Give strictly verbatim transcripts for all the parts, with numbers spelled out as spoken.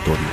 Purgatorio.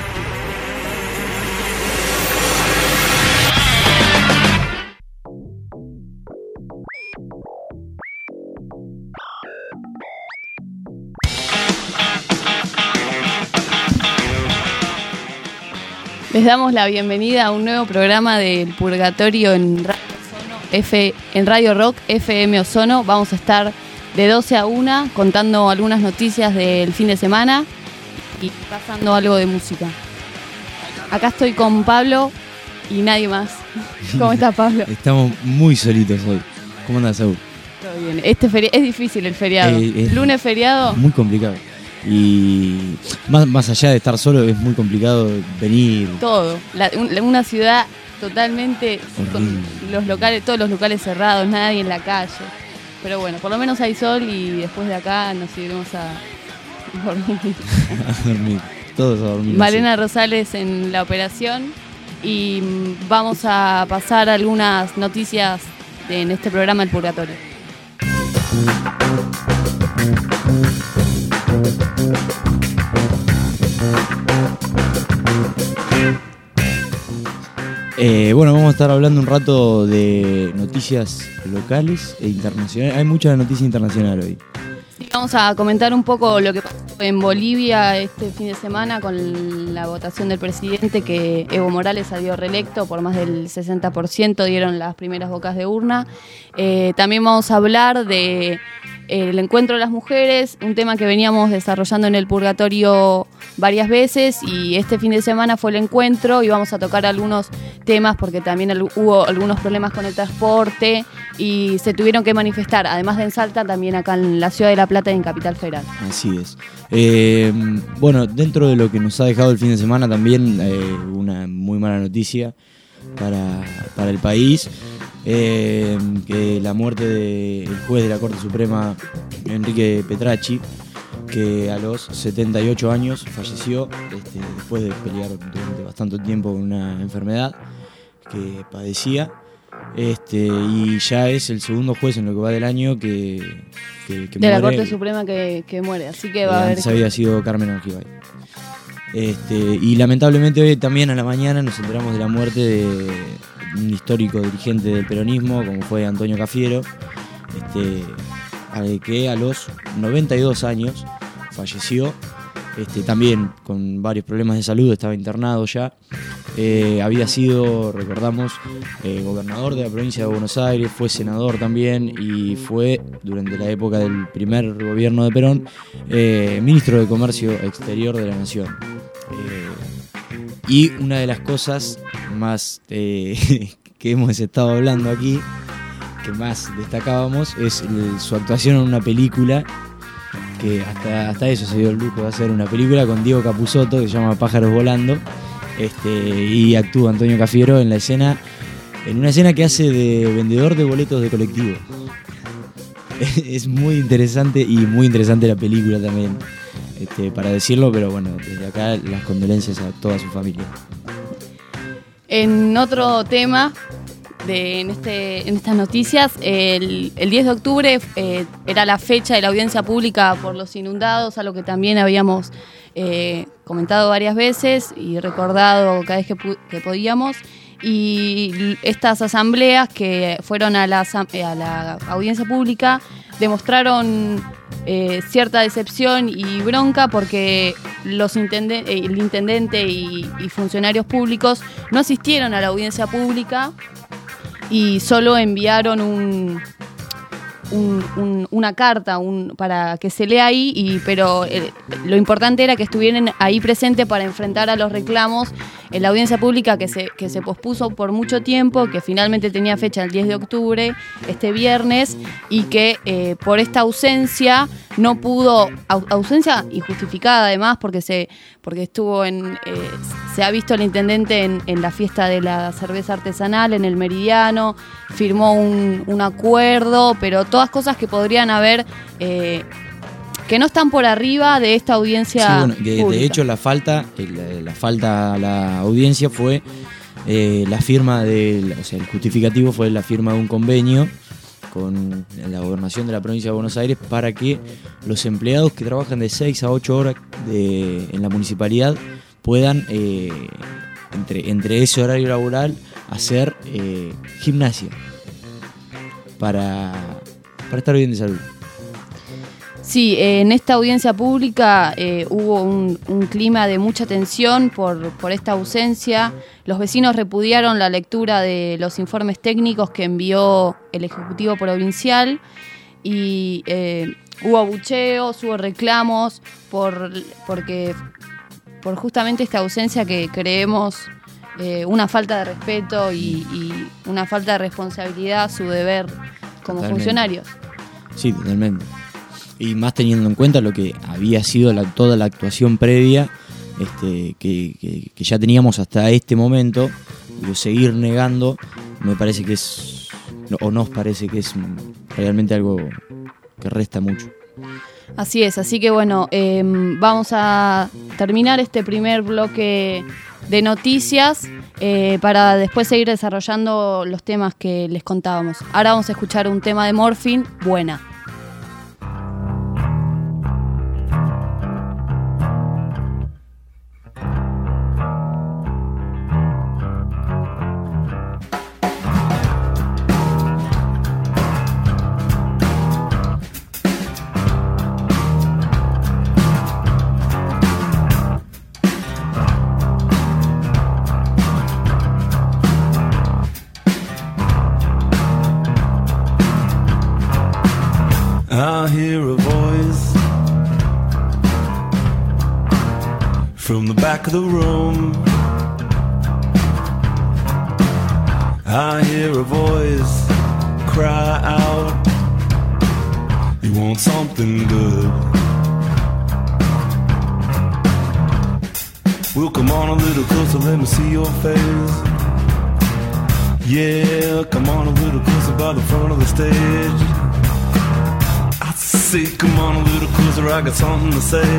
Les damos la bienvenida a un nuevo programa del Purgatorio en Radio, Ozono, F, en Radio Rock F M Ozono. Vamos a estar de doce a una contando algunas noticias del fin de semana y pasando algo de música. Acá estoy con Pablo y nadie más. ¿Cómo estás, Pablo? Estamos muy solitos hoy. ¿Cómo andas, Saúl? Todo bien. Este feri- es difícil el feriado. Eh, es Lunes feriado. Muy complicado. Y más, más allá de estar solo, es muy complicado venir. Todo. La, un, una ciudad totalmente con los locales, todos los locales cerrados, nadie en la calle. Pero bueno, por lo menos hay sol y después de acá nos iremos a dormir. A dormir. Todos a dormir. Malena Rosales en la operación y vamos a pasar algunas noticias de, en este programa El Purgatorio. Eh, bueno, vamos a estar hablando un rato de noticias locales e internacionales. Hay mucha noticia internacional hoy. Sí, vamos a comentar un poco lo que pasó en Bolivia este fin de semana con la votación del presidente, que Evo Morales salió reelecto por más del sesenta por ciento, dieron las primeras bocas de urna. Eh, también vamos a hablar de el encuentro de las mujeres, un tema que veníamos desarrollando en el Purgatorio varias veces, y este fin de semana fue el encuentro y vamos a tocar algunos temas porque también hubo algunos problemas con el transporte y se tuvieron que manifestar, además de en Salta, también acá en la ciudad de La Plata y en Capital Federal. Así es. Eh, bueno, dentro de lo que nos ha dejado el fin de semana también eh, una muy mala noticia para, para el país. Eh, que la muerte del juez de la Corte Suprema, Enrique Petracci, que a los setenta y ocho años falleció este, después de pelear durante bastante tiempo con una enfermedad que padecía, este, y ya es el segundo juez en lo que va del año que, que, que de muere. la Corte Suprema que, que muere, así que va eh, a haber... Antes había sido Carmen Argibay. Este, y lamentablemente hoy también a la mañana nos enteramos de la muerte de un histórico dirigente del peronismo como fue Antonio Cafiero, este, al que a los noventa y dos años falleció, este, también con varios problemas de salud, estaba internado ya. Eh, había sido, recordamos, eh, gobernador de la provincia de Buenos Aires, fue senador también y fue, durante la época del primer gobierno de Perón, eh, ministro de Comercio Exterior de la Nación. Eh, y una de las cosas más eh, que hemos estado hablando aquí, que más destacábamos, es el, su actuación en una película, que hasta, hasta eso se dio el lujo de hacer una película con Diego Capusotto que se llama Pájaros Volando. Este, y actúa Antonio Cafiero en la escena, en una escena que hace de vendedor de boletos de colectivo. Es muy interesante y muy interesante la película también, este, para decirlo, pero bueno, desde acá las condolencias a toda su familia. En otro tema, de, en, este, en estas noticias, el, el diez de octubre eh, era la fecha de la audiencia pública por los inundados, algo que también habíamos eh, comentado varias veces y recordado cada vez que, que podíamos. Y estas asambleas que fueron a la, a la audiencia pública demostraron eh, cierta decepción y bronca porque los intenden- el intendente y, y funcionarios públicos no asistieron a la audiencia pública y solo enviaron un, un, un, una carta un, para que se lea ahí, y, pero eh, lo importante era que estuvieran ahí presentes para enfrentar a los reclamos en la audiencia pública que se, que se pospuso por mucho tiempo, que finalmente tenía fecha el diez de octubre, este viernes, y que eh, por esta ausencia no pudo, au, ausencia injustificada además, porque se porque estuvo en, eh, se ha visto el intendente en, en la fiesta de la cerveza artesanal, en el Meridiano, firmó un, un acuerdo, pero todas cosas que podrían haber... Eh, que no están por arriba de esta audiencia sí, bueno, que pública. De hecho, la falta, la, la falta a la audiencia fue eh, la firma de, o sea, el justificativo fue la firma de un convenio con la gobernación de la provincia de Buenos Aires para que los empleados que trabajan de seis a ocho horas de, en la municipalidad puedan, eh, entre, entre ese horario laboral, hacer eh, gimnasia para, para estar bien de salud. Sí, eh, en esta audiencia pública eh, hubo un, un clima de mucha tensión por, por esta ausencia. Los vecinos repudiaron la lectura de los informes técnicos que envió el Ejecutivo Provincial y eh, hubo abucheos, hubo reclamos por, porque, por justamente esta ausencia que creemos eh, una falta de respeto y, y una falta de responsabilidad a su deber como Totalmente. Funcionarios. Sí, totalmente. Y más teniendo en cuenta lo que había sido la, toda la actuación previa este, que, que, que ya teníamos hasta este momento, y seguir negando me parece que es, o nos parece que es realmente algo que resta mucho. Así es, así que bueno, eh, vamos a terminar este primer bloque de noticias eh, para después seguir desarrollando los temas que les contábamos. Ahora vamos a escuchar un tema de Morphine, Buena. I hear a voice from the back of the room. I hear a voice cry out, you want something good. Well, come on a little closer, let me see your face. Yeah, come on a little closer by the front of the stage. Say, come on a little closer, I got something to say.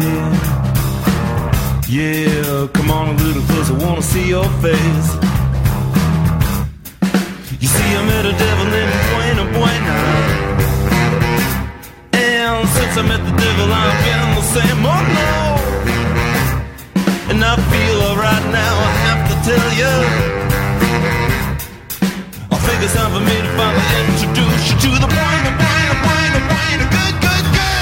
Yeah, come on a little closer, wanna see your face. You see, I met a devil named Buena Buena, and since I met the devil, I've been the same, oh no. And I feel alright now, I have to tell you, I think it's time for me to finally introduce you to the Buena Buena Buena Buena good good.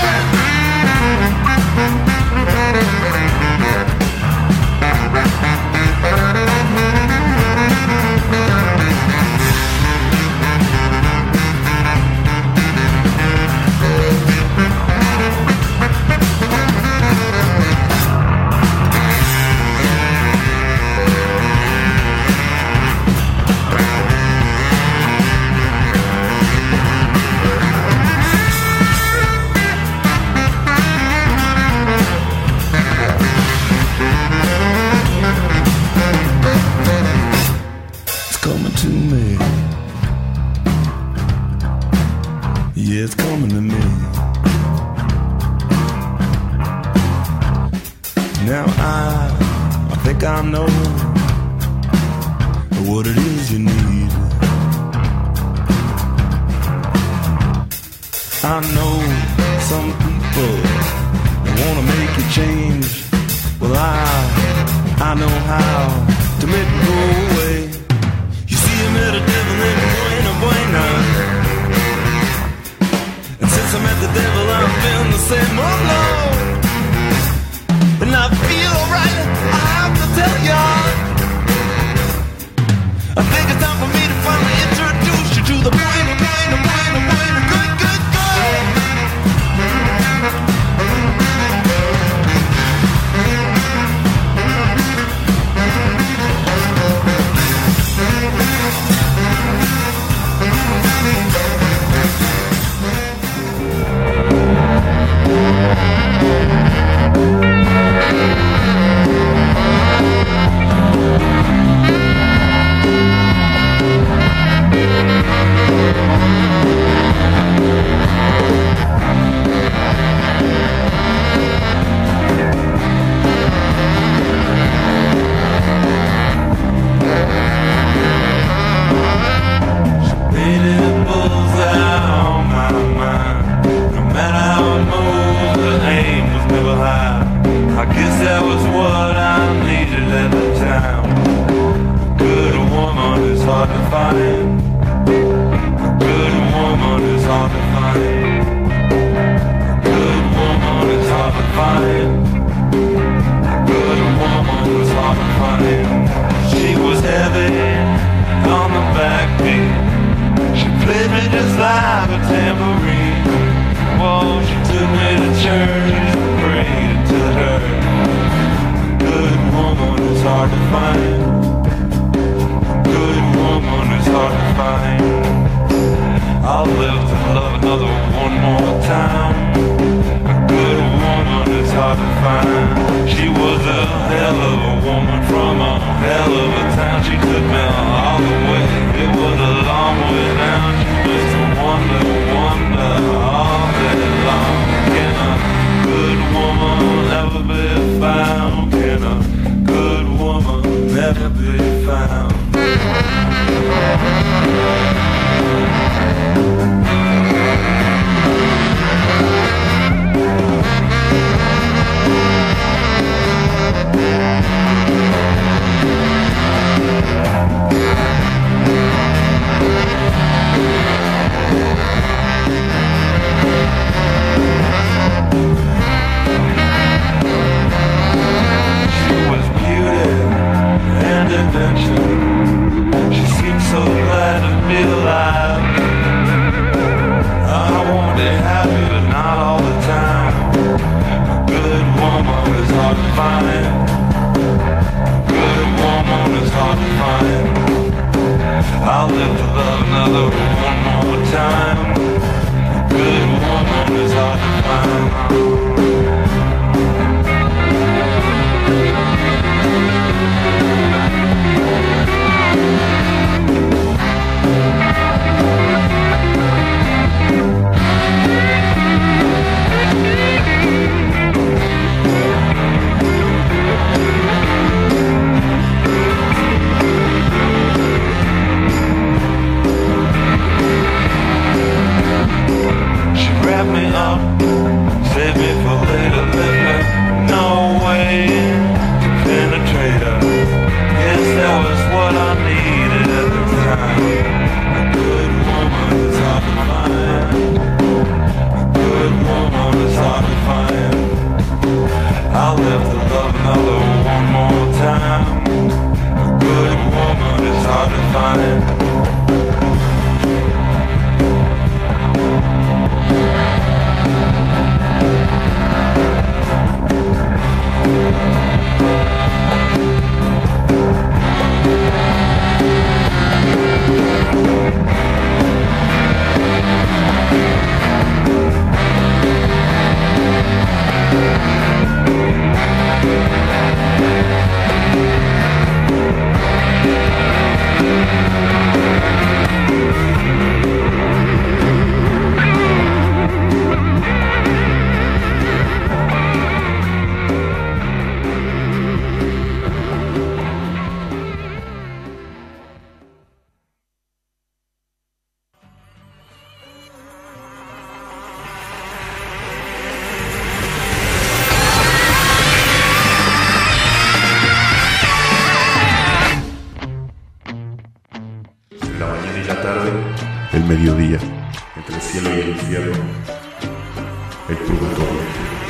It's coming to me. Now I, I think I know what it is you need. I know some people wanna make you change. Well, I, I know how to make it go away. You see, I met a devil named Buena Buena. Since I met the devil, I've been the same, oh no. And I feel alright, I have to tell ya, I think it's time for me to finally introduce you to the Buena, Buena, Buena, Buena, good, good, good. We'll be right back. like a tambourine. Well, she took me to church and prayed to her. Good woman is hard to find. Good woman is hard to find. I'll live to love another one more time. A good woman is hard to find. She was a hell of a woman from a hell of a town. She took me all the way. It was a long way down. She was a wonder, wonder all day long. Can a good woman ever be found? Can a good woman ever be found? She seemed so glad to be alive. I want to have you, but not all the time. A good woman is hard to find. A good woman is hard to find. I'll live to love another one more time. A good woman is hard to find. Me up, save me for later, left me no way to penetrate her. Yes, that was what I needed at the time. A good woman is hard to find. A good woman is hard to find. I'll live to love another one more time. A good woman is hard to find. Mediodía, entre el cielo y el infierno, el purgatorio.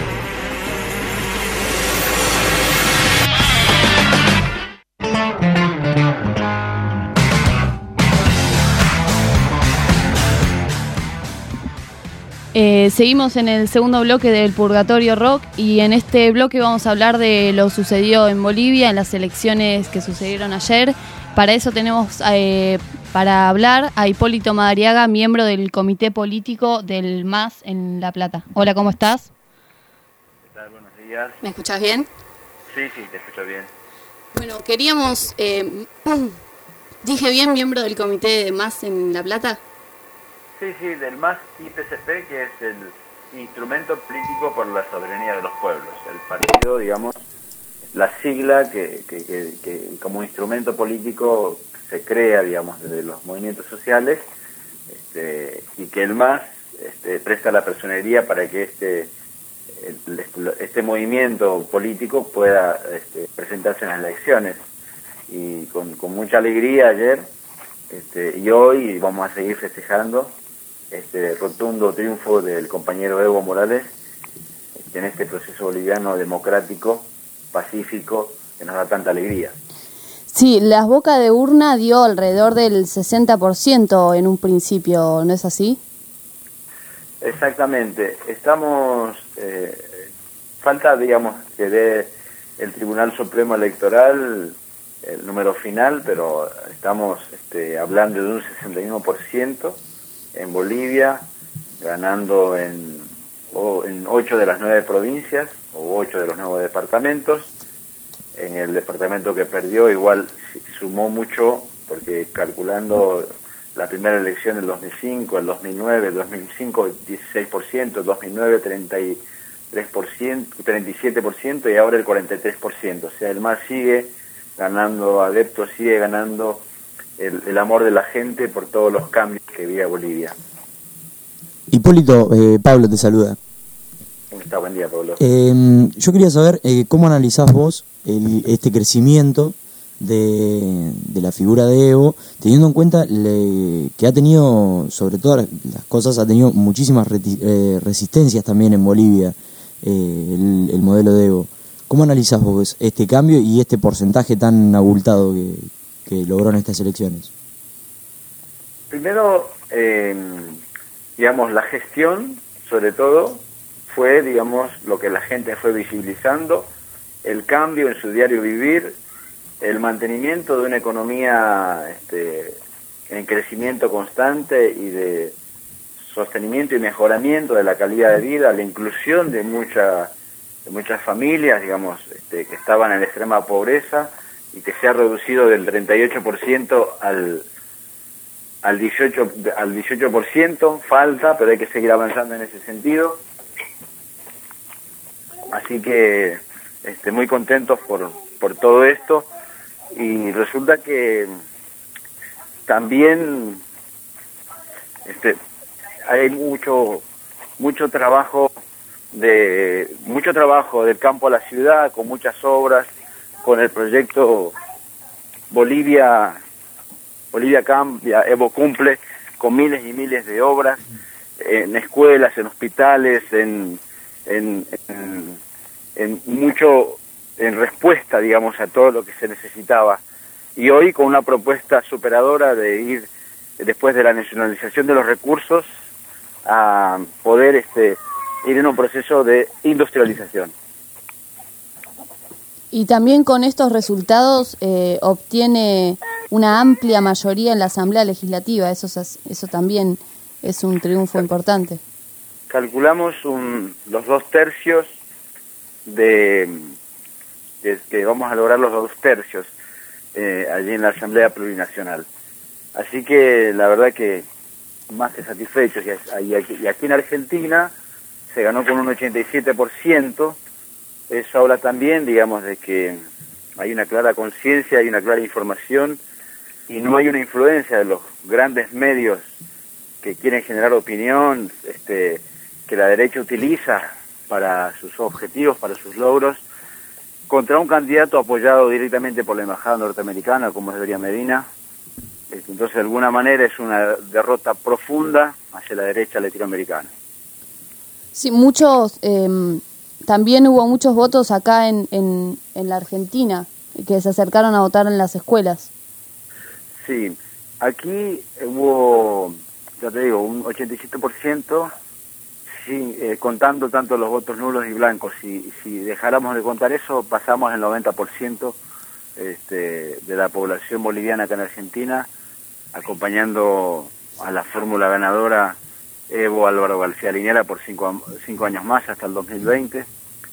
Eh, seguimos en el segundo bloque del Purgatorio Rock y en este bloque vamos a hablar de lo sucedido en Bolivia, en las elecciones que sucedieron ayer. Para eso tenemos eh, para hablar a Hipólito Madariaga, miembro del comité político del M A S en La Plata. Hola, ¿cómo estás? ¿Qué tal? Buenos días. ¿Me escuchás bien? Sí, sí, te escucho bien. Bueno, queríamos... Eh, ¿Dije bien miembro del comité de M A S en La Plata? Sí, sí, del M A S I P C P, que es el Instrumento Político por la Soberanía de los Pueblos. El partido, digamos, la sigla que, que, que, que como instrumento político se crea, digamos, desde los movimientos sociales, este, y que el M A S este, presta la personería para que este, el, este movimiento político pueda este, presentarse en las elecciones. Y con, con mucha alegría ayer este, y hoy vamos a seguir festejando este rotundo triunfo del compañero Evo Morales este, en este proceso boliviano democrático, pacífico, que nos da tanta alegría. Sí, las bocas de urna dio alrededor del sesenta por ciento en un principio, ¿no es así? Exactamente. Estamos, eh, falta, digamos, que dé el Tribunal Supremo Electoral el número final, pero estamos este, hablando de un sesenta y uno por ciento en Bolivia, ganando en, o, en ocho de las nueve provincias, o ocho de los nueve departamentos. En el departamento que perdió igual sumó mucho, porque calculando la primera elección en el dos mil cinco, el dos mil nueve, el dos mil cinco dieciséis por ciento, el dos mil nueve treinta y tres por ciento, treinta y siete por ciento y ahora el cuarenta y tres por ciento. O sea, el M A S sigue ganando adeptos, sigue ganando el, el amor de la gente por todos los cambios que vive Bolivia. Hipólito, eh, Pablo te saluda. ¿Cómo está? Buen día, Pablo. Eh, yo quería saber eh, cómo analizás vos el, este crecimiento de, de la figura de Evo, teniendo en cuenta le, que ha tenido, sobre todas las cosas, ha tenido muchísimas reti, eh, resistencias también en Bolivia, eh, el, el modelo de Evo. ¿Cómo analizás vos este cambio y este porcentaje tan abultado que, que logró en estas elecciones? Primero, eh, digamos, la gestión, sobre todo, fue, digamos, lo que la gente fue visibilizando, el cambio en su diario vivir, el mantenimiento de una economía este, en crecimiento constante y de sostenimiento y mejoramiento de la calidad de vida, la inclusión de, mucha, de muchas familias, digamos, este, que estaban en extrema pobreza y que se ha reducido del treinta y ocho por ciento al, al dieciocho por ciento, falta, pero hay que seguir avanzando en ese sentido. Así que este, muy contentos por, por todo esto, y resulta que también este, hay mucho mucho trabajo de mucho trabajo del campo a la ciudad, con muchas obras, con el proyecto Bolivia Bolivia Cambia, Evo Cumple, con miles y miles de obras en escuelas, en hospitales, en En, en, en mucho en respuesta, digamos, a todo lo que se necesitaba, y hoy con una propuesta superadora de ir, después de la nacionalización de los recursos, a poder este ir en un proceso de industrialización. Y también con estos resultados eh, obtiene una amplia mayoría en la Asamblea Legislativa. Eso, eso también es un triunfo importante. Calculamos un, los dos tercios de, de que vamos a lograr los dos tercios eh, allí en la Asamblea Plurinacional. Así que la verdad que más que satisfechos. Y, y, aquí, y aquí en Argentina se ganó con un ochenta y siete por ciento. Eso habla también, digamos, de que hay una clara conciencia, hay una clara información, y no hay una influencia de los grandes medios que quieren generar opinión, este, que la derecha utiliza para sus objetivos, para sus logros, contra un candidato apoyado directamente por la embajada norteamericana, como es Doria Medina. Entonces, de alguna manera, es una derrota profunda hacia la derecha latinoamericana. Sí, muchos, eh, también hubo muchos votos acá en, en, en la Argentina, que se acercaron a votar en las escuelas. Sí, aquí hubo, ya te digo, un ochenta y siete por ciento, sí, eh, contando tanto los votos nulos y blancos. Si, si dejáramos de contar eso, pasamos el noventa por ciento este, de la población boliviana acá en Argentina, acompañando a la fórmula ganadora Evo Álvaro García Linera por cinco, cinco años más, hasta el dos mil veinte,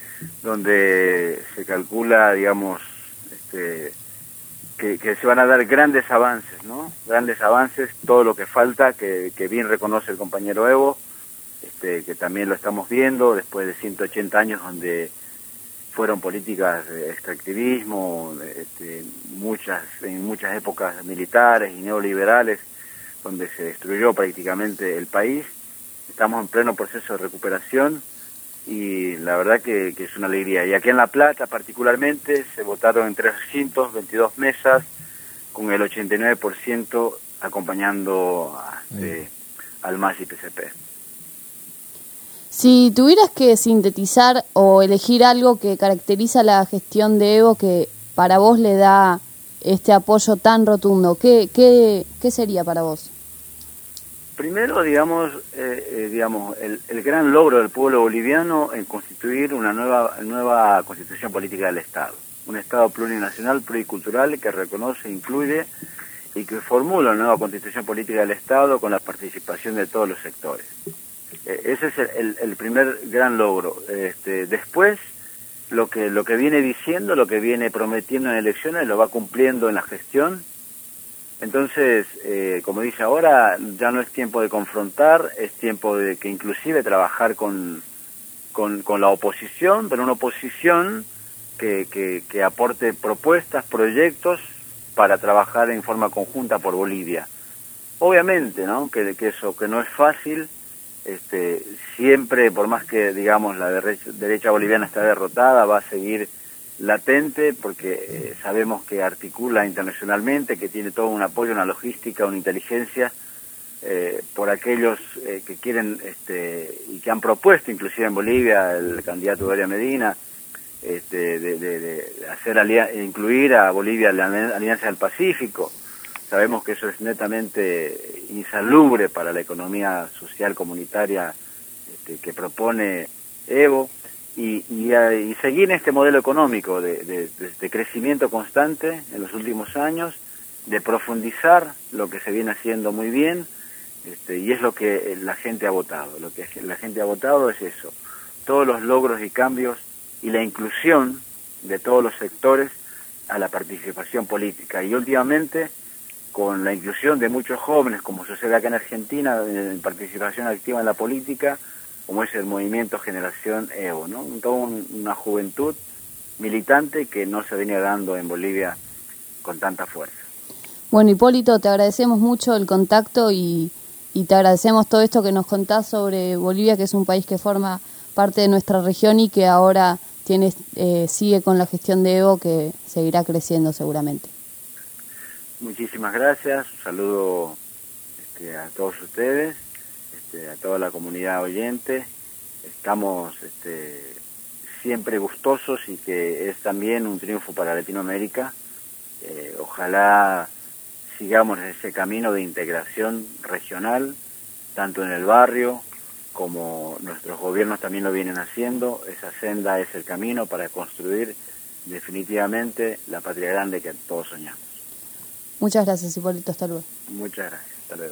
donde se calcula, digamos, este, que, que se van a dar grandes avances, ¿no? Grandes avances, todo lo que falta, que, que bien reconoce el compañero Evo, este, que también lo estamos viendo después de ciento ochenta años donde fueron políticas de extractivismo, este, muchas, en muchas épocas militares y neoliberales, donde se destruyó prácticamente el país. Estamos en pleno proceso de recuperación y la verdad que, que es una alegría. Y aquí en La Plata particularmente se votaron en tres recintos, veintidós mesas, con el ochenta y nueve por ciento acompañando a, este, al M A S y P C P. Si tuvieras que sintetizar o elegir algo que caracteriza la gestión de Evo, que para vos le da este apoyo tan rotundo, ¿qué, qué, qué sería para vos? primero, digamos, eh, eh, digamos el, el gran logro del pueblo boliviano en constituir una nueva, nueva constitución política del Estado. Un Estado plurinacional, pluricultural, que reconoce, incluye y que formula una nueva constitución política del Estado con la participación de todos los sectores. Eh, ese es el, el, el primer gran logro. Este, después, lo que, lo que viene diciendo, lo que viene prometiendo en elecciones, lo va cumpliendo en la gestión. Entonces, eh, como dice ahora, ya no es tiempo de confrontar, es tiempo de que inclusive trabajar con, con, con la oposición, pero una oposición que, que, que aporte propuestas, proyectos para trabajar en forma conjunta por Bolivia. Obviamente, ¿no? Que, que eso, que no es fácil, este, siempre, por más que, digamos, la derecha, derecha boliviana está derrotada, va a seguir latente, porque eh, sabemos que articula internacionalmente, que tiene todo un apoyo, una logística, una inteligencia, eh, por aquellos eh, que quieren, este, y que han propuesto, inclusive en Bolivia, el candidato Doria Medina, este, de, de, de hacer alia incluir a Bolivia en la Alianza del Pacífico. Sabemos que eso es netamente insalubre para la economía social comunitaria este, que propone Evo. Y, y, y seguir en este modelo económico de, de, de crecimiento constante en los últimos años, de profundizar lo que se viene haciendo muy bien, este, y es lo que la gente ha votado. Lo que la gente ha votado es eso, todos los logros y cambios y la inclusión de todos los sectores a la participación política. Y últimamente, con la inclusión de muchos jóvenes, como sucede acá en Argentina, en participación activa en la política, como es el movimiento Generación Evo, ¿no? Toda un, una juventud militante que no se venía dando en Bolivia con tanta fuerza. Bueno, Hipólito, te agradecemos mucho el contacto y, y te agradecemos todo esto que nos contás sobre Bolivia, que es un país que forma parte de nuestra región y que ahora tiene, eh, sigue con la gestión de Evo, que seguirá creciendo seguramente. Muchísimas gracias, un saludo este, a todos ustedes. A toda la comunidad oyente. Estamos este, siempre gustosos y que es también un triunfo para Latinoamérica. Eh, ojalá sigamos en ese camino de integración regional, tanto en el barrio como nuestros gobiernos también lo vienen haciendo. Esa senda es el camino para construir definitivamente la patria grande que todos soñamos. Muchas gracias, Hipólito. Hasta luego. Muchas gracias. Hasta luego.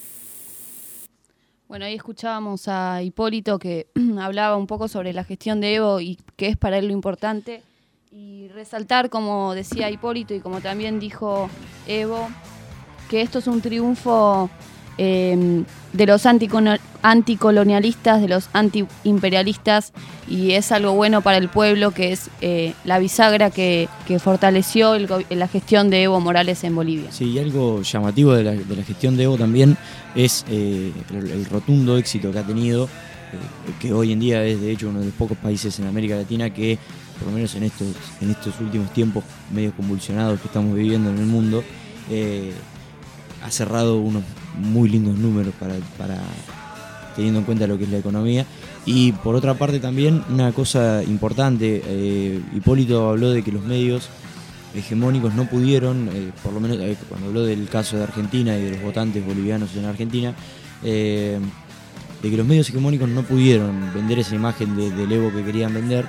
Bueno, ahí escuchábamos a Hipólito que hablaba un poco sobre la gestión de Evo y qué es para él lo importante. Y resaltar, como decía Hipólito y como también dijo Evo, que esto es un triunfo eh, de los anticolonialistas, de los antiimperialistas, y es algo bueno para el pueblo, que es eh, la bisagra que, que fortaleció el, la gestión de Evo Morales en Bolivia. Sí, y algo llamativo de la, de la gestión de Evo también es eh, el, el rotundo éxito que ha tenido, eh, que hoy en día es de hecho uno de los pocos países en América Latina que, por lo menos en estos, en estos últimos tiempos medio convulsionados que estamos viviendo en el mundo, eh, ha cerrado unos muy lindos números para, para teniendo en cuenta lo que es la economía. Y por otra parte también una cosa importante, eh, Hipólito habló de que los medios hegemónicos no pudieron, eh, por lo menos eh, cuando habló del caso de Argentina y de los votantes bolivianos en Argentina, eh, de que los medios hegemónicos no pudieron vender esa imagen de, del Evo que querían vender.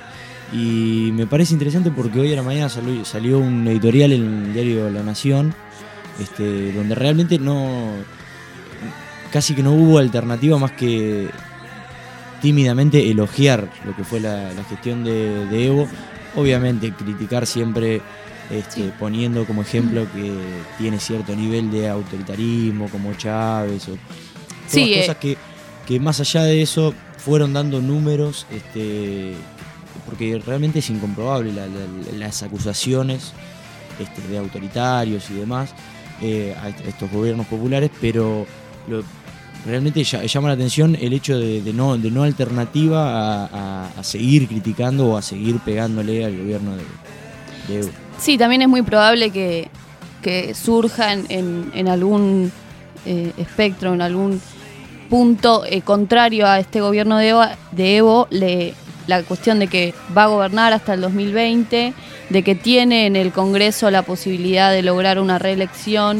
Y me parece interesante porque hoy a la mañana salió, salió un editorial en el diario La Nación, este, donde realmente no, casi que no hubo alternativa más que tímidamente elogiar lo que fue la, la gestión de, de Evo. Obviamente criticar siempre, este, sí. poniendo como ejemplo que tiene cierto nivel de autoritarismo como Chávez o todas sí, cosas eh. que, que más allá de eso fueron dando números, este, porque realmente es incomprobable la, la, las acusaciones este, de autoritarios y demás eh, a estos gobiernos populares, pero lo, realmente llama la atención el hecho de, de, no, de no alternativa a, a, a seguir criticando o a seguir pegándole al gobierno de, de Evo. Sí, también es muy probable que, que surja en, en, en algún eh, espectro, en algún punto eh, contrario a este gobierno de Evo, de Evo le, la cuestión de que va a gobernar hasta el dos mil veinte, de que tiene en el Congreso la posibilidad de lograr una reelección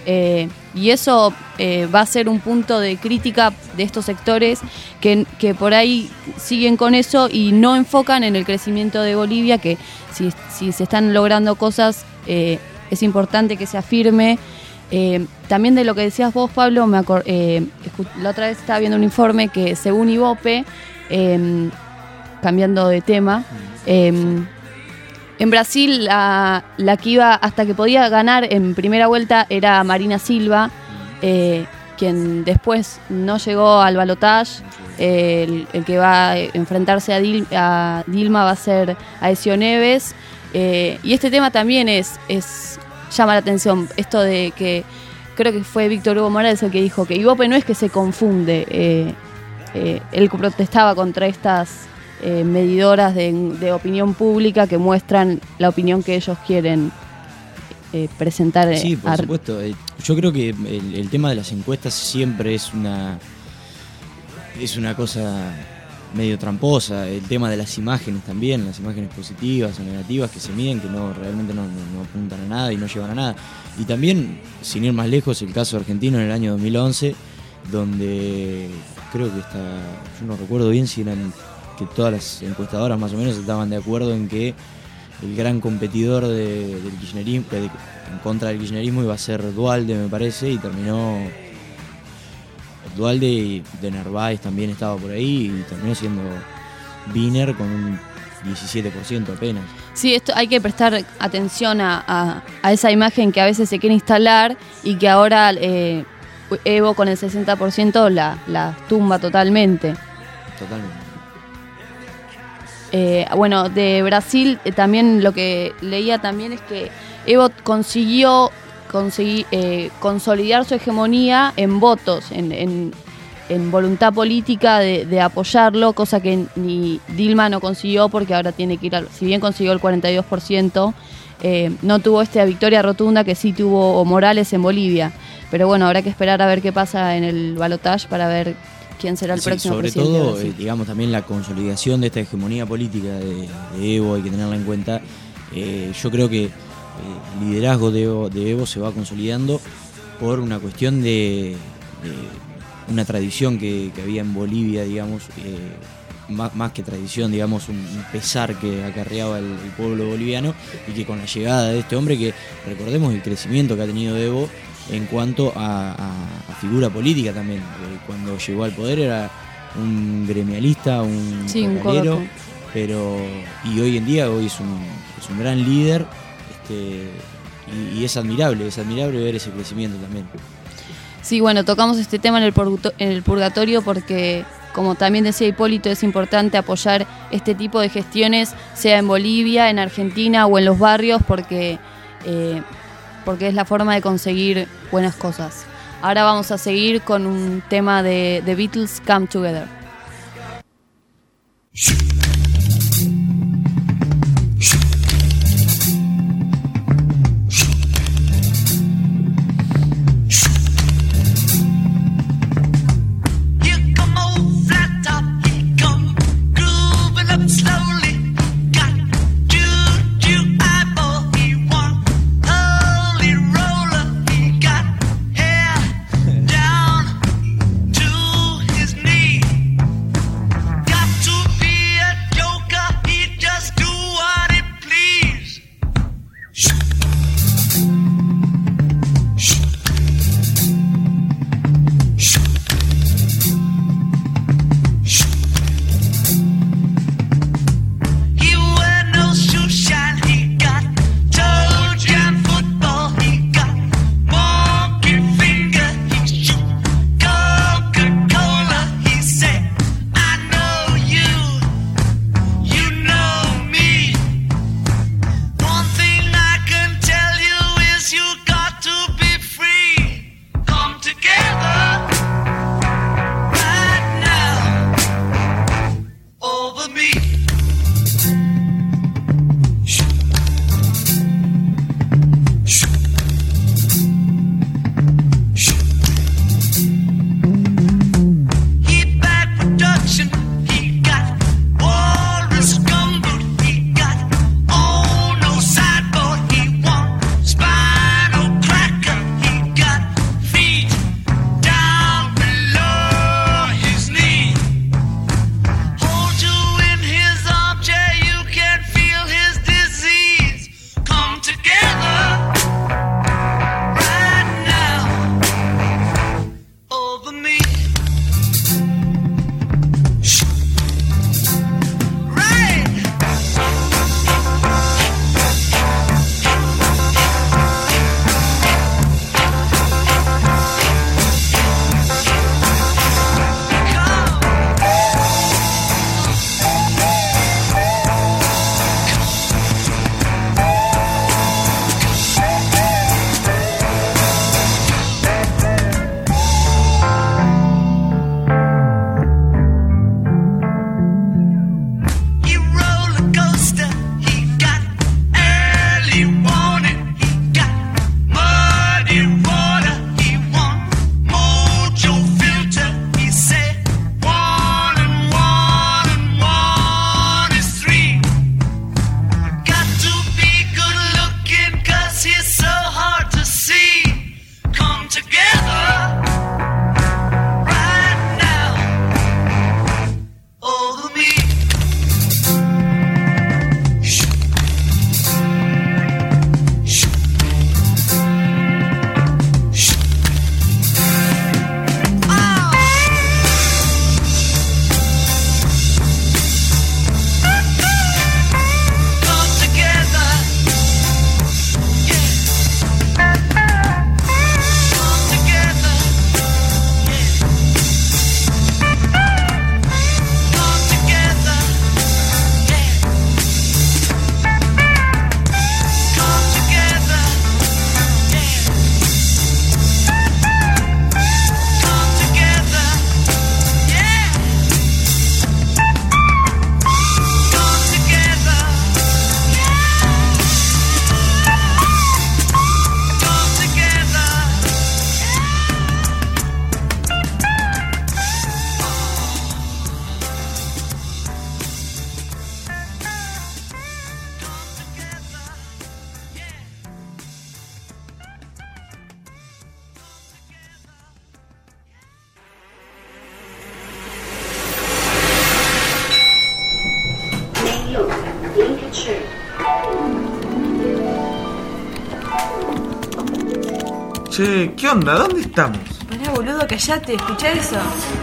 Eh, y eso eh, va a ser un punto de crítica de estos sectores que, que por ahí siguen con eso y no enfocan en el crecimiento de Bolivia, que si, si se están logrando cosas eh, es importante que se afirme. Eh, también de lo que decías vos, Pablo, me acor- eh, la otra vez estaba viendo un informe que según Ibope, eh, cambiando de tema, eh, en Brasil la, la que iba hasta que podía ganar en primera vuelta era Marina Silva, eh, quien después no llegó al balotaje. Eh, el, el que va a enfrentarse a, Dil, a Dilma va a ser Aécio Neves. Eh, y este tema también es, es llama la atención, esto de que creo que fue Víctor Hugo Morales el que dijo que Ibope no es que se confunde, eh, eh, él protestaba contra estas eh, medidoras de, de opinión pública que muestran la opinión que ellos quieren eh, presentar. Sí, por a... supuesto. Yo creo que el, el tema de las encuestas siempre es una es una cosa medio tramposa. El tema de las imágenes también, las imágenes positivas o negativas que se miden, que no realmente no, no, no apuntan a nada y no llevan a nada. Y también, sin ir más lejos, el caso argentino en el año dos mil once, donde creo que está, yo no recuerdo bien si eran que todas las encuestadoras más o menos estaban de acuerdo en que el gran competidor de, del kirchnerismo, de, en contra del kirchnerismo iba a ser Duhalde, me parece, y terminó Duhalde, y de Narváez también estaba por ahí y terminó siendo Wiener con un diecisiete por ciento apenas. Sí, esto hay que prestar atención a, a, a esa imagen que a veces se quiere instalar y que ahora eh, Evo con el sesenta por ciento la, la tumba totalmente. Totalmente. Eh, bueno, de Brasil eh, también lo que leía también es que Evo consiguió conseguir, eh, consolidar su hegemonía en votos, en, en, en voluntad política de, de apoyarlo, cosa que ni Dilma no consiguió porque ahora tiene que ir, a, si bien consiguió el cuarenta y dos por ciento, eh, no tuvo esta victoria rotunda que sí tuvo Morales en Bolivia. Pero bueno, habrá que esperar a ver qué pasa en el balotaje para ver quién será el sí, próximo sobre presidente. todo, eh, digamos, también la consolidación de esta hegemonía política de, de Evo, hay que tenerla en cuenta. Eh, yo creo que el eh, liderazgo de Evo, de Evo se va consolidando por una cuestión de, de una tradición que, que había en Bolivia, digamos, eh, más, más que tradición, digamos, un, un pesar que acarreaba el, el pueblo boliviano, y que con la llegada de este hombre, que recordemos el crecimiento que ha tenido Evo en cuanto a, a, a figura política también. Eh, cuando llegó al poder era un gremialista, un sí, cocalero, pero y hoy en día hoy es un, es un gran líder, este, y, y es admirable, es admirable ver ese crecimiento también. Sí, bueno, tocamos este tema en el, purgato- en el purgatorio porque, como también decía Hipólito, es importante apoyar este tipo de gestiones, sea en Bolivia, en Argentina o en los barrios, porque eh, porque es la forma de conseguir buenas cosas. Ahora vamos a seguir con un tema de The Beatles, Come Together. Down to his knee. Che, ¿qué onda? ¿Dónde estamos? Pará, boludo, callate, escuchá eso.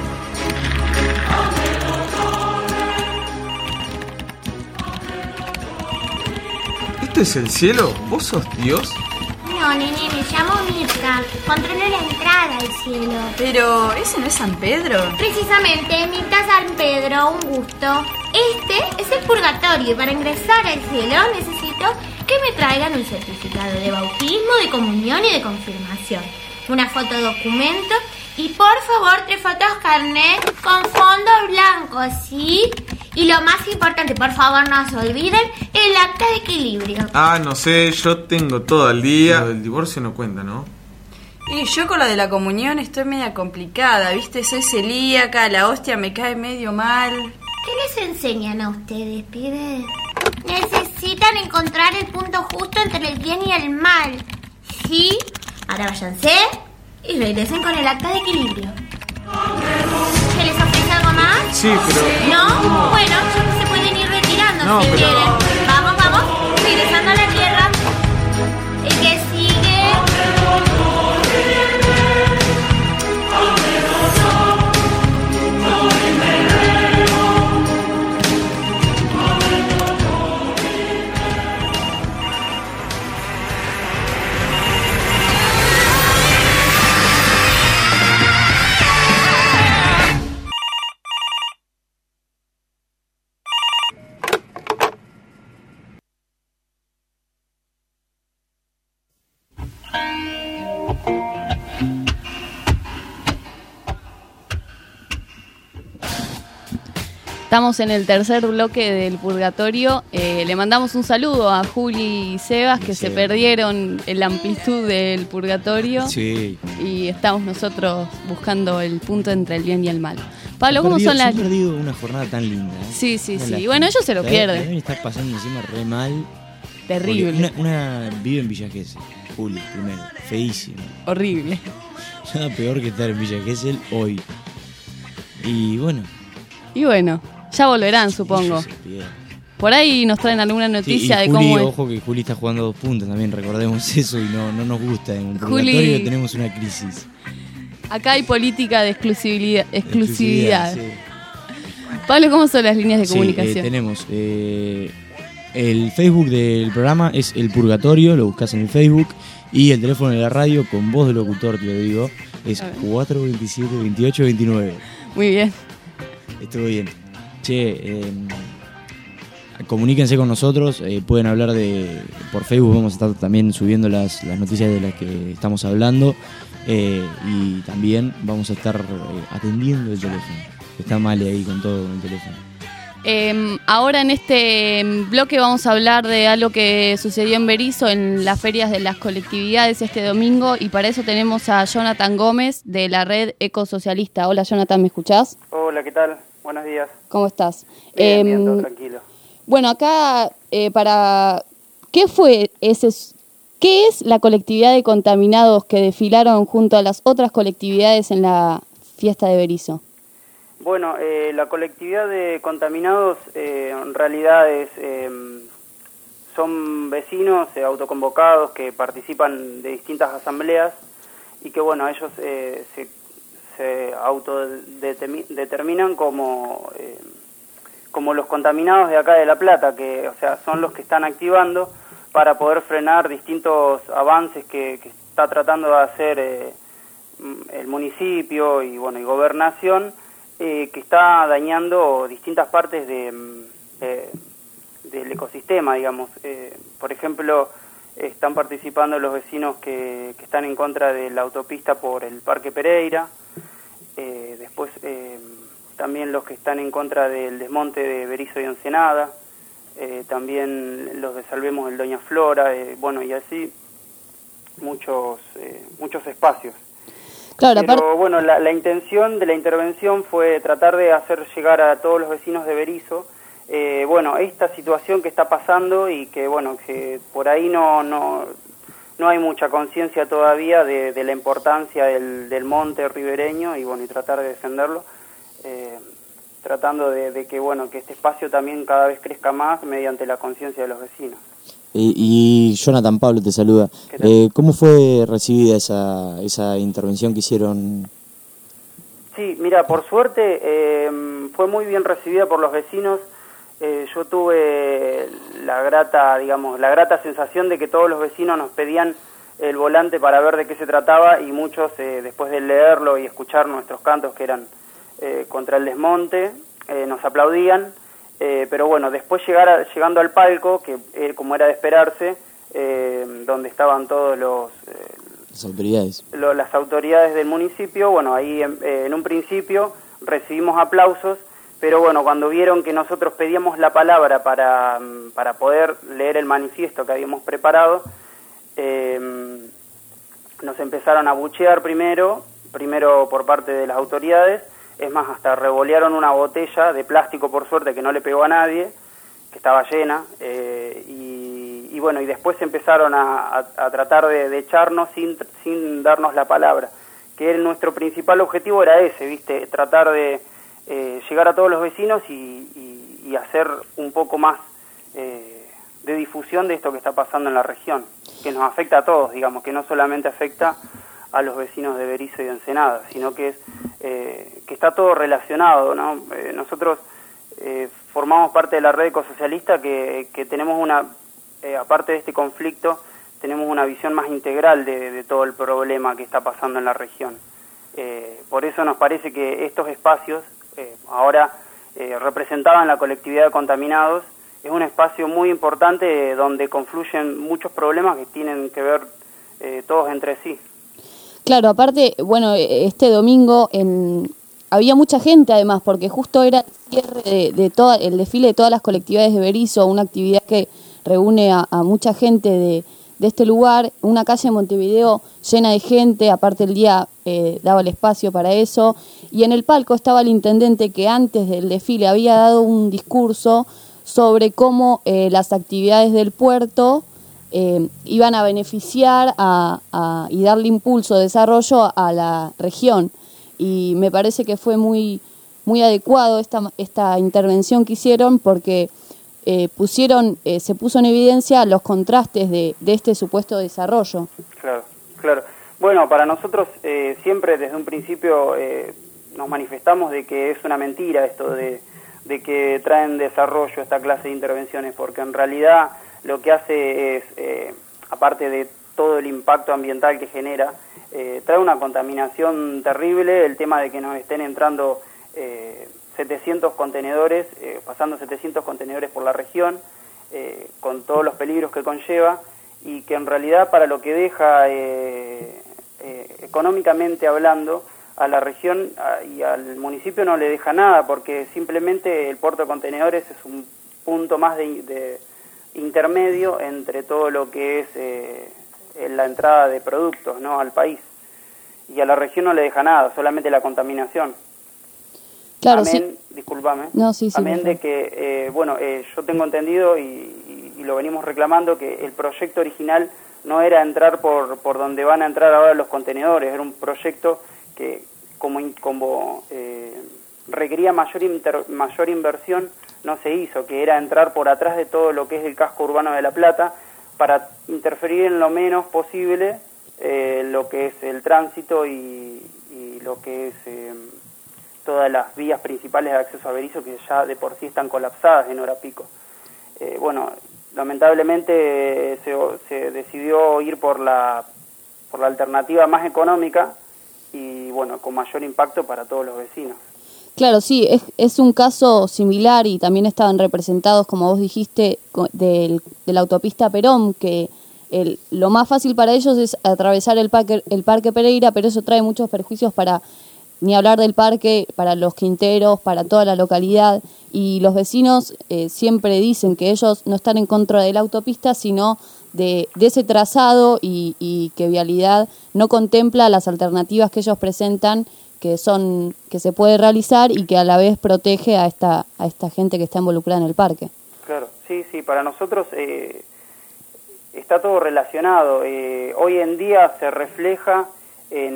¿Este es el cielo? ¿Vos sos Dios? No, nene, me llamo Mirka. Controlo la entrada al cielo. Pero, ¿ese no es San Pedro? Precisamente, Mirka San Pedro, un gusto. Este es el purgatorio y para ingresar al cielo necesito que me traigan un certificado de bautismo, de comunión y de confirmación. Una foto documento y por favor tres fotos carnet con fondo blanco, ¿sí? Y lo más importante, por favor no se olviden, el acta de equilibrio. Ah, no sé, yo tengo todo el día. Lo del divorcio no cuenta, ¿no? Y yo con lo de la comunión estoy media complicada, ¿viste? Soy celíaca, la hostia me cae medio mal. ¿Qué les enseñan a ustedes, pibes? Necesitan encontrar el punto justo entre el bien y el mal, ¿sí? Ahora váyanse y regresen con el acta de equilibrio. ¿Se les ofrece algo más? Sí, pero... ¿No? Bueno, ya se pueden ir retirando No, si pero- quieren. Vamos, vamos, regresando a la tierra. El que sigue... Estamos en el tercer bloque del Purgatorio. Eh, le mandamos un saludo a Juli y Sebas que se Sí. perdieron en la amplitud del Purgatorio. Sí. Y estamos nosotros buscando el punto entre el bien y el mal. Pablo, Se ¿cómo perdió- son se las...? han perdido una jornada tan linda. ¿eh? Sí, sí, Una sí. lástima. Bueno, ellos se lo La- pierden. La deben estar pasando encima re mal. Terrible. Porque Una, una vive en Villa Gesell, Juli, primero. Feísimo. Horrible. Nada peor que estar en Villa Gesell hoy. Y bueno. Y bueno, ya volverán, supongo. ellos se pierden. Por ahí nos traen alguna noticia Sí, y de Juli, cómo es. ojo que Juli está jugando dos puntos también, recordemos eso y no, no nos gusta. En un Juli- purgatorio tenemos una crisis. Acá hay política de exclusividad. exclusividad. Sí. Pablo, ¿cómo son las líneas de Sí, comunicación? eh, tenemos eh, el Facebook del programa es El Purgatorio, lo buscas en el Facebook. Y el teléfono de la radio con voz de locutor, te lo digo, es A ver. cuatro veintisiete, veintiocho veintinueve. Muy bien. Estuvo bien. Che, eh, comuníquense con nosotros, eh, pueden hablar de por Facebook, vamos a estar también subiendo las, las noticias de las que estamos hablando, eh, y también vamos a estar eh, atendiendo el teléfono. Está mal ahí con todo el teléfono. Eh, ahora en este bloque vamos a hablar de algo que sucedió en Berisso en las ferias de las colectividades este domingo, y para eso tenemos a Jonathan Gómez de la red Ecosocialista. Hola Jonathan, ¿me escuchás? Hola, ¿qué tal? Buenos días. ¿Cómo estás? Bien, Eh, bien, todo tranquilo. Bueno, acá eh, para ¿qué fue ese? ¿Qué es la colectividad de contaminados que desfilaron junto a las otras colectividades en la fiesta de Berisso? Bueno, eh, la colectividad de contaminados eh, en realidad es, eh, son vecinos eh, autoconvocados que participan de distintas asambleas y que, bueno, ellos eh, se, se autodeterminan como, eh, como los contaminados de acá de La Plata, que, o sea, son los que están activando para poder frenar distintos avances que, que está tratando de hacer eh, el municipio y, bueno, y gobernación, Eh, que está dañando distintas partes de, de, del ecosistema, digamos. Eh, por ejemplo, están participando los vecinos que, que están en contra de la autopista por el Parque Pereira, eh, después eh, también los que están en contra del desmonte de Berisso y Ensenada, eh, también los de Salvemos el Doña Flora, eh, bueno, y así muchos, eh, muchos espacios. Claro, Pero aparte- bueno, la, la intención de la intervención fue tratar de hacer llegar a todos los vecinos de Berisso, eh, bueno, esta situación que está pasando y que, bueno, que por ahí no no, no hay mucha conciencia todavía de, de la importancia del, del monte ribereño y, bueno, y tratar de defenderlo, eh, tratando de, de que, bueno, que este espacio también cada vez crezca más mediante la conciencia de los vecinos. Y, y Jonathan, Pablo te saluda. Eh, ¿Cómo fue recibida esa, esa intervención que hicieron? Sí, mira, por suerte eh, fue muy bien recibida por los vecinos. Eh, yo tuve la grata, digamos, la grata sensación de que todos los vecinos nos pedían el volante para ver de qué se trataba, y muchos, eh, después de leerlo y escuchar nuestros cantos que eran eh, contra el desmonte, eh, nos aplaudían. Eh, pero bueno, después llegar a, llegando al palco, que eh, como era de esperarse, eh, donde estaban todos los eh, las autoridades lo, las autoridades del municipio, bueno, ahí en, eh, en un principio recibimos aplausos, pero bueno, cuando vieron que nosotros pedíamos la palabra para, para poder leer el manifiesto que habíamos preparado, eh, nos empezaron a buchear primero, primero por parte de las autoridades. Es más, hasta revolearon una botella de plástico, por suerte, que no le pegó a nadie, que estaba llena, eh, y, y bueno, y después empezaron a, a, a tratar de, de echarnos sin, sin darnos la palabra, que era nuestro principal objetivo era ese, ¿viste? Tratar de eh, llegar a todos los vecinos y, y, y hacer un poco más eh, de difusión de esto que está pasando en la región, que nos afecta a todos, digamos, que no solamente afecta a los vecinos de Berisso y de Ensenada, sino que es eh, que está todo relacionado, ¿no? Eh, nosotros eh, formamos parte de la red ecosocialista que, que tenemos una, eh, aparte de este conflicto, tenemos una visión más integral de, de todo el problema que está pasando en la región. Eh, por eso nos parece que estos espacios, eh, ahora eh, representaban la colectividad de contaminados, es un espacio muy importante eh, donde confluyen muchos problemas que tienen que ver eh, todos entre sí. Claro, aparte, bueno, este domingo en, había mucha gente además, porque justo era el cierre de, de todo, el desfile de todas las colectividades de Berisso, una actividad que reúne a, a mucha gente de, de este lugar, una calle de Montevideo llena de gente, aparte el día eh, daba el espacio para eso, y en el palco estaba el intendente que antes del desfile había dado un discurso sobre cómo eh, las actividades del puerto Eh, iban a beneficiar a, a, y darle impulso, desarrollo a la región, y me parece que fue muy muy adecuado esta esta intervención que hicieron, porque eh, pusieron eh, se puso en evidencia los contrastes de, de este supuesto desarrollo. Claro, claro. Bueno, para nosotros eh, siempre desde un principio eh, nos manifestamos de que es una mentira esto de, de que traen desarrollo esta clase de intervenciones, porque en realidad lo que hace es, eh, aparte de todo el impacto ambiental que genera, eh, trae una contaminación terrible, el tema de que nos estén entrando eh, setecientos contenedores, eh, pasando setecientos contenedores por la región, eh, con todos los peligros que conlleva, y que en realidad para lo que deja eh, eh, económicamente hablando a la región a, y al municipio no le deja nada, porque simplemente el puerto de contenedores es un punto más de, de intermedio entre todo lo que es eh, la entrada de productos, ¿no?, al país, y a la región no le deja nada, solamente la contaminación. Claro, amén, sí. Discúlpame, no, sí, sí, amén de que, eh, bueno, eh, yo tengo entendido y, y, y lo venimos reclamando, que el proyecto original no era entrar por, por donde van a entrar ahora los contenedores, era un proyecto que como, como eh, requería mayor, inter, mayor inversión, no se hizo, que era entrar por atrás de todo lo que es el casco urbano de La Plata para interferir en lo menos posible eh, lo que es el tránsito y, y lo que es eh, todas las vías principales de acceso a Berisso, que ya de por sí están colapsadas en hora pico. Eh, bueno, lamentablemente eh, se, se decidió ir por la, por la alternativa más económica y bueno, con mayor impacto para todos los vecinos. Claro, sí, es, es un caso similar, y también estaban representados, como vos dijiste, del, de la autopista Perón, que el, lo más fácil para ellos es atravesar el parque, el parque Pereira, pero eso trae muchos perjuicios para, ni hablar del parque, para los quinteros, para toda la localidad, y los vecinos eh, siempre dicen que ellos no están en contra de la autopista, sino de, de ese trazado, y, y que Vialidad no contempla las alternativas que ellos presentan, que son que se puede realizar y que a la vez protege a esta a esta gente que está involucrada en el parque. Claro, sí, sí, para nosotros eh, está todo relacionado. Eh, hoy en día se refleja en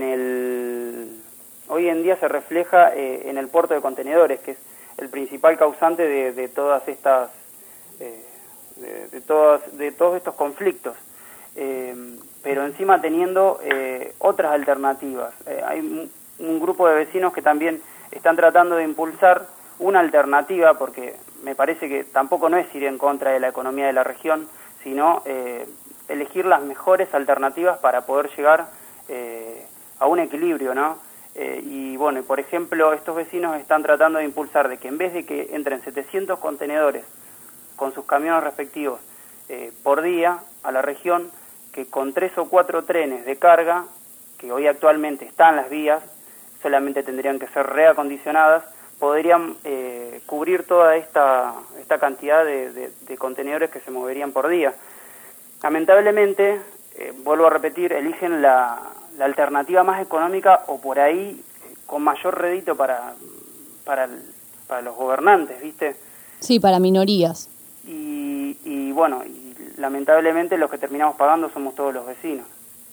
el hoy en día se refleja eh, en el puerto de contenedores, que es el principal causante de, de todas estas eh, de, de, todas, de todos estos conflictos, eh, pero encima teniendo eh, otras alternativas. Eh, hay un, un grupo de vecinos que también están tratando de impulsar una alternativa, porque me parece que tampoco no es ir en contra de la economía de la región, sino eh, elegir las mejores alternativas para poder llegar eh, a un equilibrio, ¿no? Eh, y bueno, por ejemplo, estos vecinos están tratando de impulsar de que en vez de que entren setecientos contenedores con sus camiones respectivos eh, por día a la región, que con tres o cuatro trenes de carga, que hoy actualmente están las vías, solamente tendrían que ser reacondicionadas, podrían eh, cubrir toda esta, esta cantidad de, de, de contenedores que se moverían por día. Lamentablemente, eh, vuelvo a repetir, eligen la, la alternativa más económica o por ahí eh, con mayor rédito para, para, el, para los gobernantes, ¿viste? Sí, para minorías. Y, y bueno, y lamentablemente los que terminamos pagando somos todos los vecinos.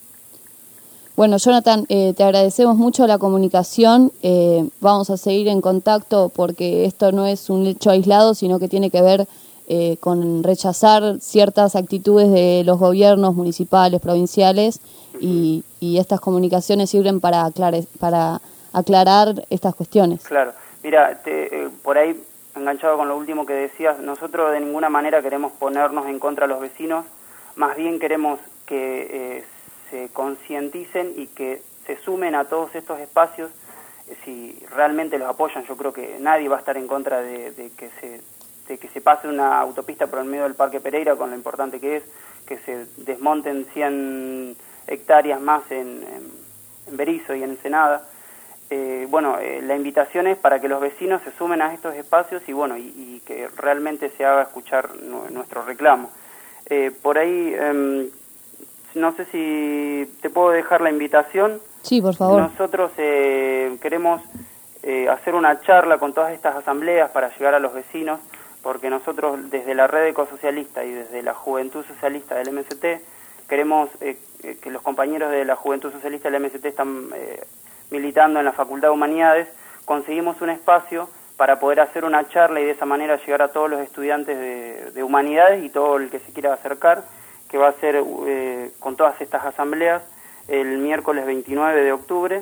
Bueno, Jonathan, eh, te agradecemos mucho la comunicación. Eh, vamos a seguir en contacto porque esto no es un hecho aislado, sino que tiene que ver eh, con rechazar ciertas actitudes de los gobiernos municipales, provinciales, y, y estas comunicaciones sirven para aclarar, para aclarar estas cuestiones. Claro. Mira, te, eh, por ahí, enganchado con lo último que decías, nosotros de ninguna manera queremos ponernos en contra de los vecinos, más bien queremos que eh, se concienticen y que se sumen a todos estos espacios. Si realmente los apoyan, yo creo que nadie va a estar en contra de, de que se de que se pase una autopista por el medio del Parque Pereira, con lo importante que es, que se desmonten cien hectáreas más en, en, en Berisso y en Ensenada. Eh, bueno, eh, la invitación es para que los vecinos se sumen a estos espacios y bueno, y, y que realmente se haga escuchar nu- nuestro reclamo. Eh, por ahí, eh, no sé si te puedo dejar la invitación. Sí, por favor. Nosotros eh, queremos eh, hacer una charla con todas estas asambleas para llegar a los vecinos, porque nosotros desde la Red Ecosocialista y desde la Juventud Socialista del M S T queremos eh, que los compañeros de la Juventud Socialista del M S T están eh, militando en la Facultad de Humanidades, conseguimos un espacio para poder hacer una charla y de esa manera llegar a todos los estudiantes de, de Humanidades y todo el que se quiera acercar, que va a ser eh, con todas estas asambleas el miércoles veintinueve de octubre,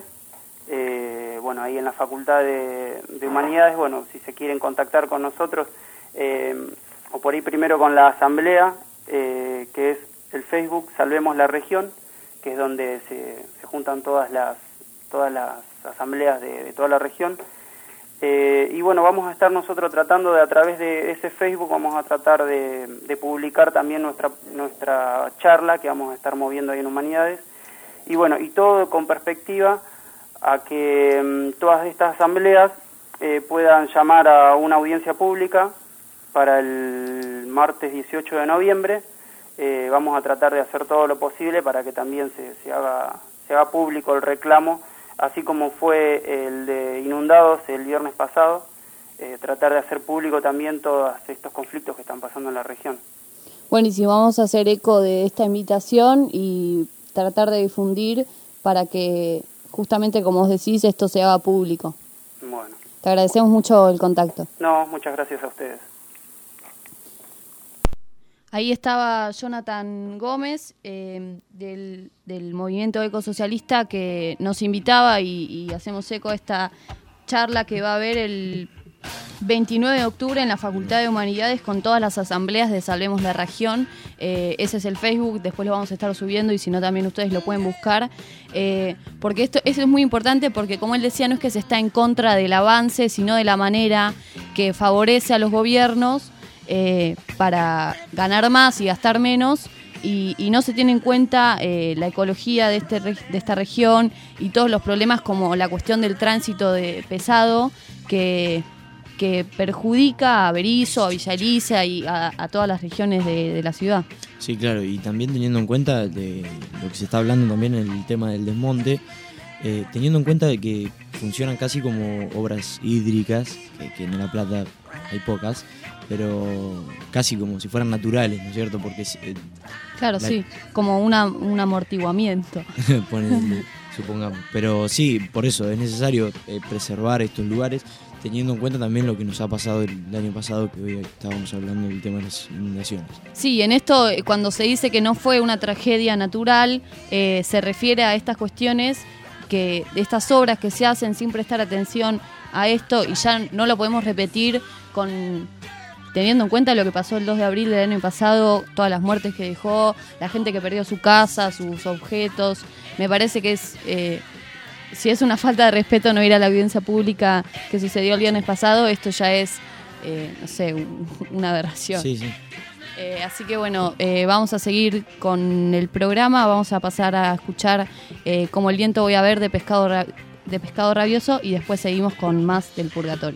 eh, bueno, ahí en la Facultad de, de Humanidades. Bueno, si se quieren contactar con nosotros, eh, o por ahí primero con la asamblea, eh, que es el Facebook Salvemos la Región, que es donde se, se juntan todas las, todas las asambleas de, de toda la región. Eh, y bueno, vamos a estar nosotros tratando de, a través de ese Facebook, vamos a tratar de, de publicar también nuestra, nuestra charla que vamos a estar moviendo ahí en Humanidades. Y bueno, y todo con perspectiva a que um, todas estas asambleas eh, puedan llamar a una audiencia pública para el martes dieciocho de noviembre. Eh, vamos a tratar de hacer todo lo posible para que también se, se haga, se haga público el reclamo, así como fue el de inundados el viernes pasado, eh, tratar de hacer público también todos estos conflictos que están pasando en la región. Buenísimo, vamos a hacer eco de esta invitación y tratar de difundir para que, justamente como vos decís, esto se haga público. Bueno. Te agradecemos mucho el contacto. No, muchas gracias a ustedes. Ahí estaba Jonathan Gómez, eh, del, del movimiento ecosocialista, que nos invitaba y, y hacemos eco a esta charla que va a haber el veintinueve de octubre en la Facultad de Humanidades con todas las asambleas de Salvemos la Región. Eh, ese es el Facebook, después lo vamos a estar subiendo y si no también ustedes lo pueden buscar. Eh, porque esto eso es muy importante porque, como él decía, no es que se está en contra del avance, sino de la manera que favorece a los gobiernos Eh, para ganar más y gastar menos y, y no se tiene en cuenta eh, la ecología de, este, de esta región y todos los problemas como la cuestión del tránsito de pesado que, que perjudica a Berisso, a Villa Elisa y a, a todas las regiones de, de la ciudad. Sí, claro, y también teniendo en cuenta de lo que se está hablando también en el tema del desmonte, eh, teniendo en cuenta de que funcionan casi como obras hídricas, que, que en La Plata hay pocas, pero casi como si fueran naturales, ¿no es cierto? Porque eh, claro, la... sí, como una, un amortiguamiento. Ponele, supongamos. Pero sí, por eso es necesario eh, preservar estos lugares, teniendo en cuenta también lo que nos ha pasado el, el año pasado, que hoy estábamos hablando del tema de las inundaciones. Sí, en esto, cuando se dice que no fue una tragedia natural, eh, se refiere a estas cuestiones, que de estas obras que se hacen sin prestar atención a esto, y ya no lo podemos repetir con... teniendo en cuenta lo que pasó el dos de abril del año pasado, todas las muertes que dejó, la gente que perdió su casa, sus objetos. Me parece que es, eh, si es una falta de respeto no ir a la audiencia pública que sucedió el viernes pasado, esto ya es, eh, no sé, un, una aberración. Sí, sí. Eh, así que bueno, eh, vamos a seguir con el programa, vamos a pasar a escuchar eh, Como el viento voy a ver de Pescado, Ra- de Pescado Rabioso, y después seguimos con más del Purgatorio.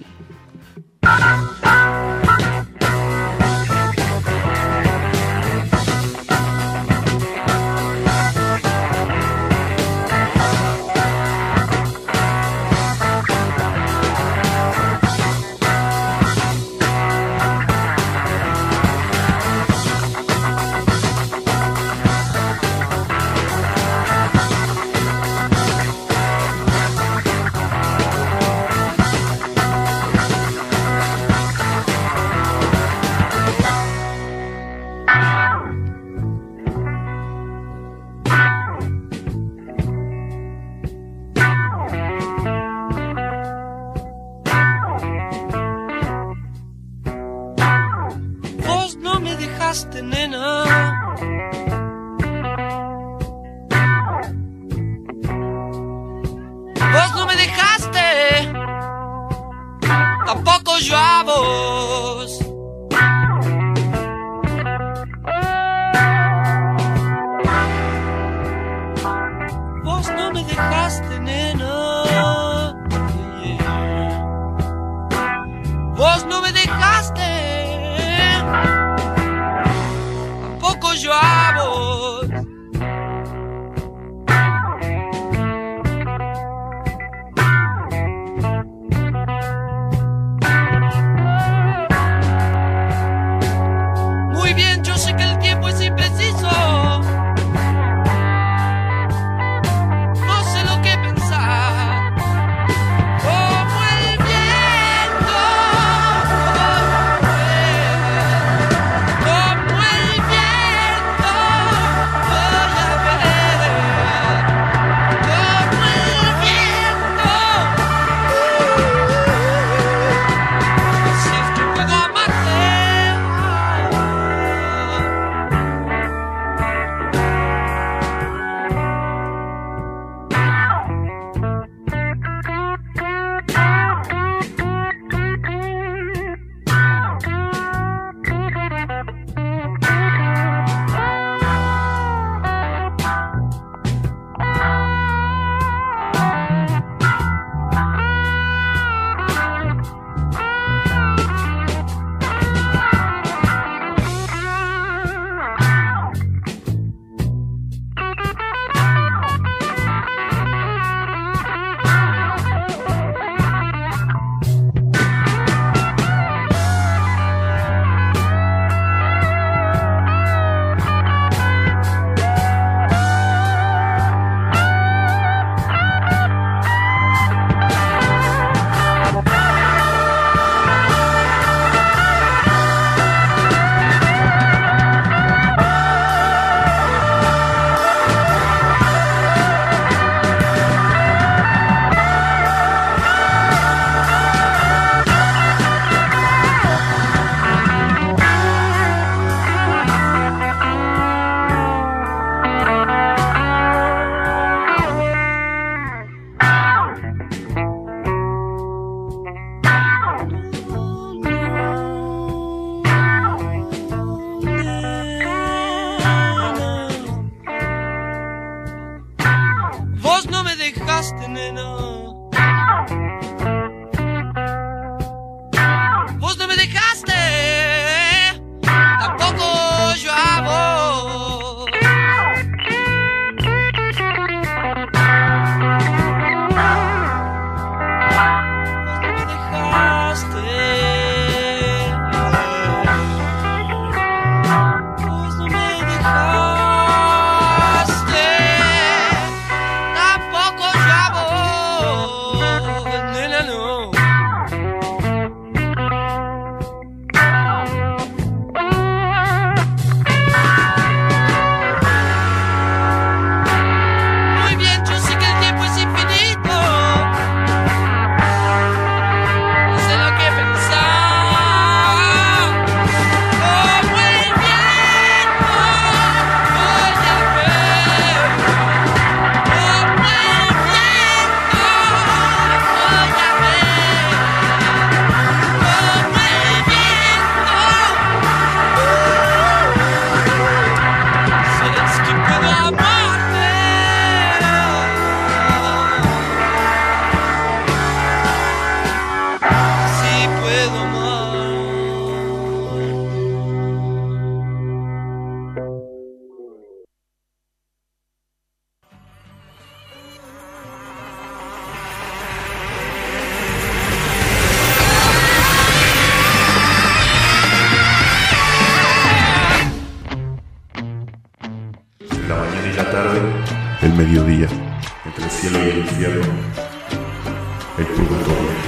mediodía, entre el cielo y el infierno, el purgatorio.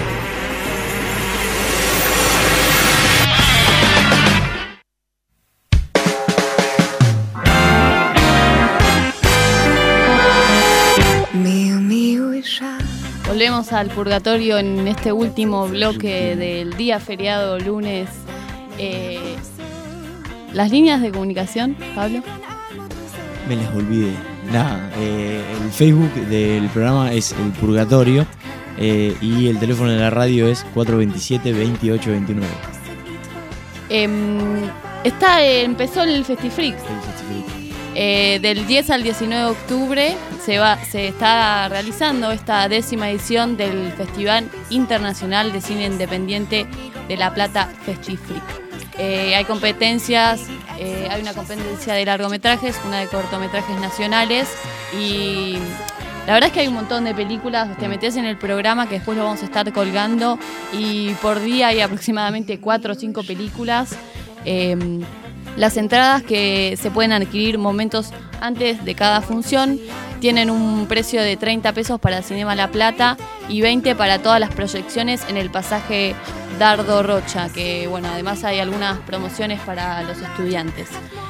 Volvemos al purgatorio en este último bloque del día feriado lunes. Eh, Las líneas de comunicación, Pablo. Me las olvidé. Nada, eh, el Facebook del programa es El Purgatorio eh, y el teléfono de la radio es cuatro dos siete, veintiocho veintinueve. Eh, está, eh, empezó el Festifreak. El Festifreak. Eh, del diez al diecinueve de octubre se, va, se está realizando esta décima edición del Festival Internacional de Cine Independiente de La Plata, Festifreak. Eh, hay competencias, eh, hay una competencia de largometrajes, una de cortometrajes nacionales y la verdad es que hay un montón de películas. Te metes en el programa que después lo vamos a estar colgando y por día hay aproximadamente cuatro o cinco películas. Eh, Las entradas, que se pueden adquirir momentos antes de cada función, tienen un precio de treinta pesos para Cinema La Plata y veinte para todas las proyecciones en el pasaje Dardo Rocha, que bueno, además hay algunas promociones para los estudiantes.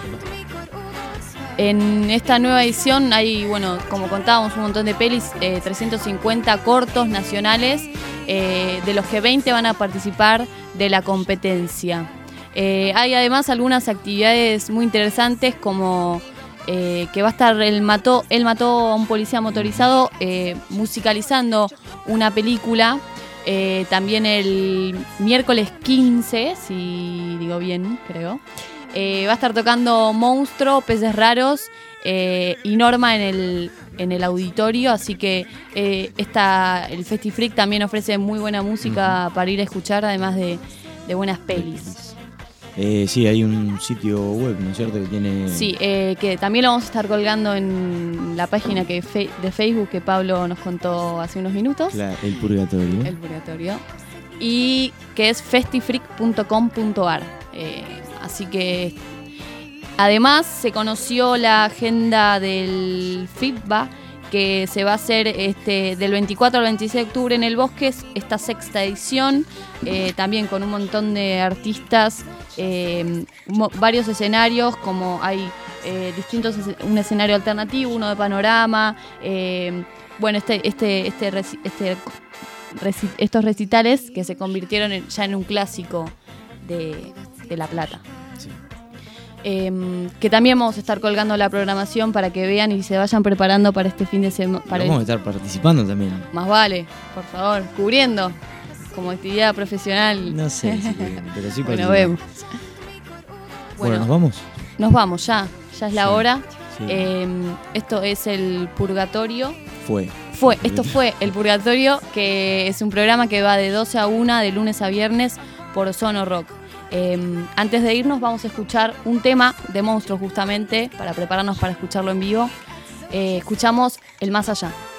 En esta nueva edición hay, bueno, como contábamos, un montón de pelis, eh, trescientos cincuenta cortos nacionales, eh, de los que veinte van a participar de la competencia. Eh, hay además algunas actividades muy interesantes como eh, que va a estar Él mató, él mató a un policía motorizado eh, musicalizando una película. Eh, también el miércoles quince, si digo bien, creo, eh, va a estar tocando Monstruo, Peces Raros eh, y Norma en el, en el auditorio. Así que eh, esta, el Festifreak también ofrece muy buena música uh-huh. para ir a escuchar, además de, de buenas pelis. Eh, sí, hay un sitio web, ¿no es cierto? Que tiene... Sí, eh, que también lo vamos a estar colgando en la página que fe- de Facebook que Pablo nos contó hace unos minutos. Claro, El Purgatorio. El Purgatorio. Y que es festifreak punto com punto a r. Eh, así que... Además, se conoció la agenda del FIPBA, que se va a hacer este, del veinticuatro al veintiséis de octubre en el Bosque, esta sexta edición, eh, también con un montón de artistas, eh, mo- varios escenarios, como hay eh, distintos, un escenario alternativo, uno de panorama, eh, bueno, este, este, este, reci- este reci- estos recitales que se convirtieron en, ya en un clásico de, de La Plata. Sí. Eh, que también vamos a estar colgando la programación para que vean y se vayan preparando para este fin de semana. Vamos a estar participando también. Más vale, por favor, cubriendo como actividad profesional. No sé, si pero sí. Bueno, vemos. Bueno, bueno, ¿nos vamos? Nos vamos, ya. Ya es la sí, hora. Sí. Eh, esto es el Purgatorio. Fue. Fue, esto fue el Purgatorio, que es un programa que va de doce a una, de lunes a viernes, por Sono Rock. Eh, antes de irnos vamos a escuchar un tema de Monstruos, justamente para prepararnos para escucharlo en vivo. Eh, escuchamos El Más Allá.